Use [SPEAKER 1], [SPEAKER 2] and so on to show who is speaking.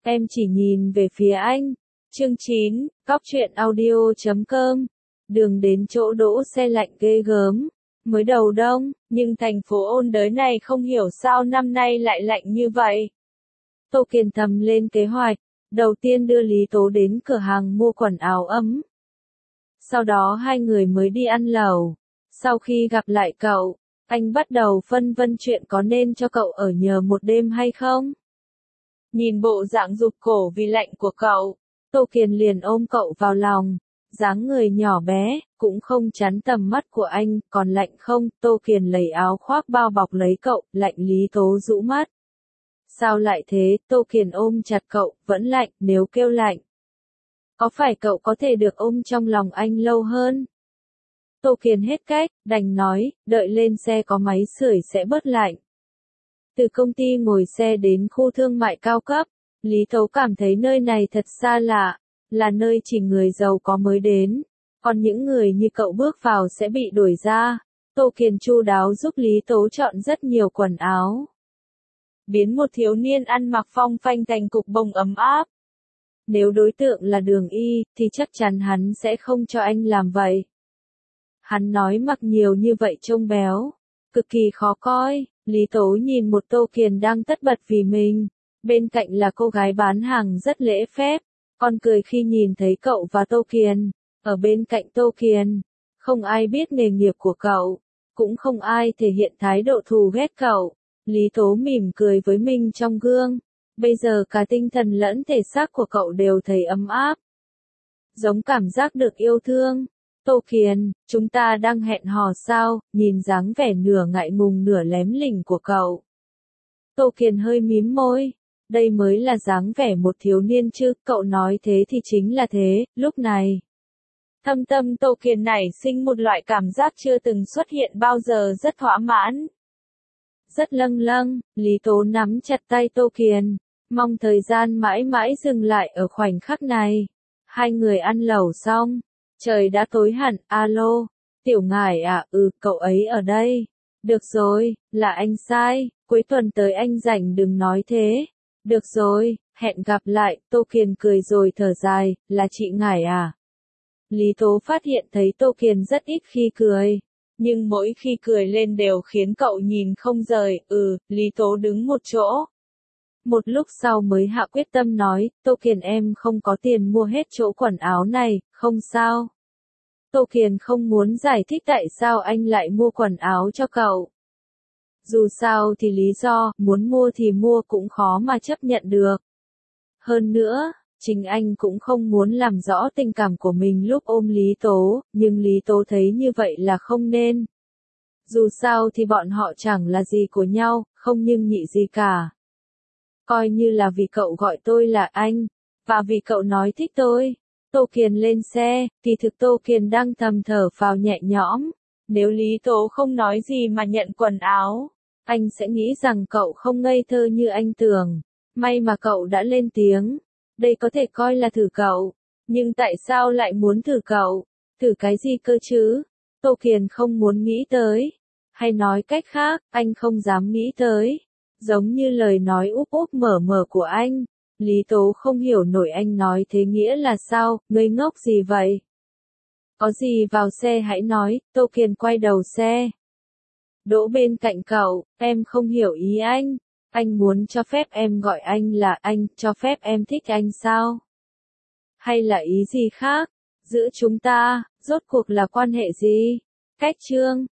[SPEAKER 1] Em chỉ nhìn về phía anh. Chương 9, Cóc truyện audio.com. Đường đến chỗ đỗ xe lạnh ghê gớm. Mới đầu đông, nhưng thành phố ôn đới này không hiểu sao năm nay lại lạnh như vậy. Tô Kiền thầm lên kế hoạch. Đầu tiên đưa Lý Tố đến cửa hàng mua quần áo ấm. Sau đó hai người mới đi ăn lẩu. Sau khi gặp lại cậu, anh bắt đầu phân vân chuyện có nên cho cậu ở nhờ một đêm hay không. Nhìn bộ dạng rụt cổ vì lạnh của cậu, Tô Kiền liền ôm cậu vào lòng. Dáng người nhỏ bé, cũng không chắn tầm mắt của anh, còn lạnh không? Tô Kiền lấy áo khoác bao bọc lấy cậu, lạnh. Lý Tố rũ mắt. Sao lại thế? Tô Kiền ôm chặt cậu, vẫn lạnh, nếu kêu lạnh. Có phải cậu có thể được ôm trong lòng anh lâu hơn? Tô Kiền hết cách, đành nói, đợi lên xe có máy sưởi sẽ bớt lạnh. Từ công ty ngồi xe đến khu thương mại cao cấp, Lý Tố cảm thấy nơi này thật xa lạ, là nơi chỉ người giàu có mới đến, còn những người như cậu bước vào sẽ bị đuổi ra. Tô Kiền chu đáo giúp Lý Tố chọn rất nhiều quần áo. Biến một thiếu niên ăn mặc phong phanh thành cục bông ấm áp. Nếu đối tượng là Đường Y, thì chắc chắn hắn sẽ không cho anh làm vậy. Hắn nói mặc nhiều như vậy trông béo, cực kỳ khó coi. Lý Tố nhìn một Tô Kiền đang tất bật vì mình. Bên cạnh là cô gái bán hàng rất lễ phép, còn cười khi nhìn thấy cậu và Tô Kiền. Ở bên cạnh Tô Kiền, không ai biết nghề nghiệp của cậu, cũng không ai thể hiện thái độ thù ghét cậu. Lý Tố mỉm cười với mình trong gương. Bây giờ cả tinh thần lẫn thể xác của cậu đều thấy ấm áp. Giống cảm giác được yêu thương. Tô Kiền, chúng ta đang hẹn hò sao? Nhìn dáng vẻ nửa ngại ngùng nửa lém lỉnh của cậu. Tô Kiền hơi mím môi. Đây mới là dáng vẻ một thiếu niên chứ, cậu nói thế thì chính là thế. Lúc này, thâm tâm Tô Kiền nảy sinh một loại cảm giác chưa từng xuất hiện bao giờ, rất thỏa mãn. Rất lâng lâng, Lý Tố nắm chặt tay Tô Kiền, mong thời gian mãi mãi dừng lại ở khoảnh khắc này. Hai người ăn lẩu xong, trời đã tối hẳn. Alo, Tiểu Ngải à? Cậu ấy ở đây. Được rồi, là anh sai, cuối tuần tới anh rảnh đừng nói thế. Được rồi, hẹn gặp lại. Tô Kiền cười rồi thở dài, là chị Ngải à? Lý Tố phát hiện thấy Tô Kiền rất ít khi cười, nhưng mỗi khi cười lên đều khiến cậu nhìn không rời. Lý Tố đứng một chỗ. Một lúc sau mới hạ quyết tâm nói, Tô Kiền em không có tiền mua hết chỗ quần áo này, không sao. Tô Kiền không muốn giải thích tại sao anh lại mua quần áo cho cậu. Dù sao thì lý do, muốn mua thì mua cũng khó mà chấp nhận được. Hơn nữa, chính anh cũng không muốn làm rõ tình cảm của mình lúc ôm Lý Tố, nhưng Lý Tố thấy như vậy là không nên. Dù sao thì bọn họ chẳng là gì của nhau, không nhưng nhị gì cả. Coi như là vì cậu gọi tôi là anh, và vì cậu nói thích tôi. Tô Kiền lên xe, thì thực Tô Kiền đang thầm thở phào nhẹ nhõm. Nếu Lý Tố không nói gì mà nhận quần áo, anh sẽ nghĩ rằng cậu không ngây thơ như anh tưởng. May mà cậu đã lên tiếng. Đây có thể coi là thử cậu. Nhưng tại sao lại muốn thử cậu? Thử cái gì cơ chứ? Tô Kiền không muốn nghĩ tới. Hay nói cách khác, anh không dám nghĩ tới. Giống như lời nói úp úp mở mở của anh. Lý Tố không hiểu nổi anh nói thế nghĩa là sao, ngây ngốc gì vậy? Có gì vào xe hãy nói. Tô Kiền quay đầu xe. Đỗ bên cạnh cậu, em không hiểu ý anh. Anh muốn cho phép em gọi anh là anh, cho phép em thích anh sao? Hay là ý gì khác? Giữa chúng ta, rốt cuộc là quan hệ gì? Cách chương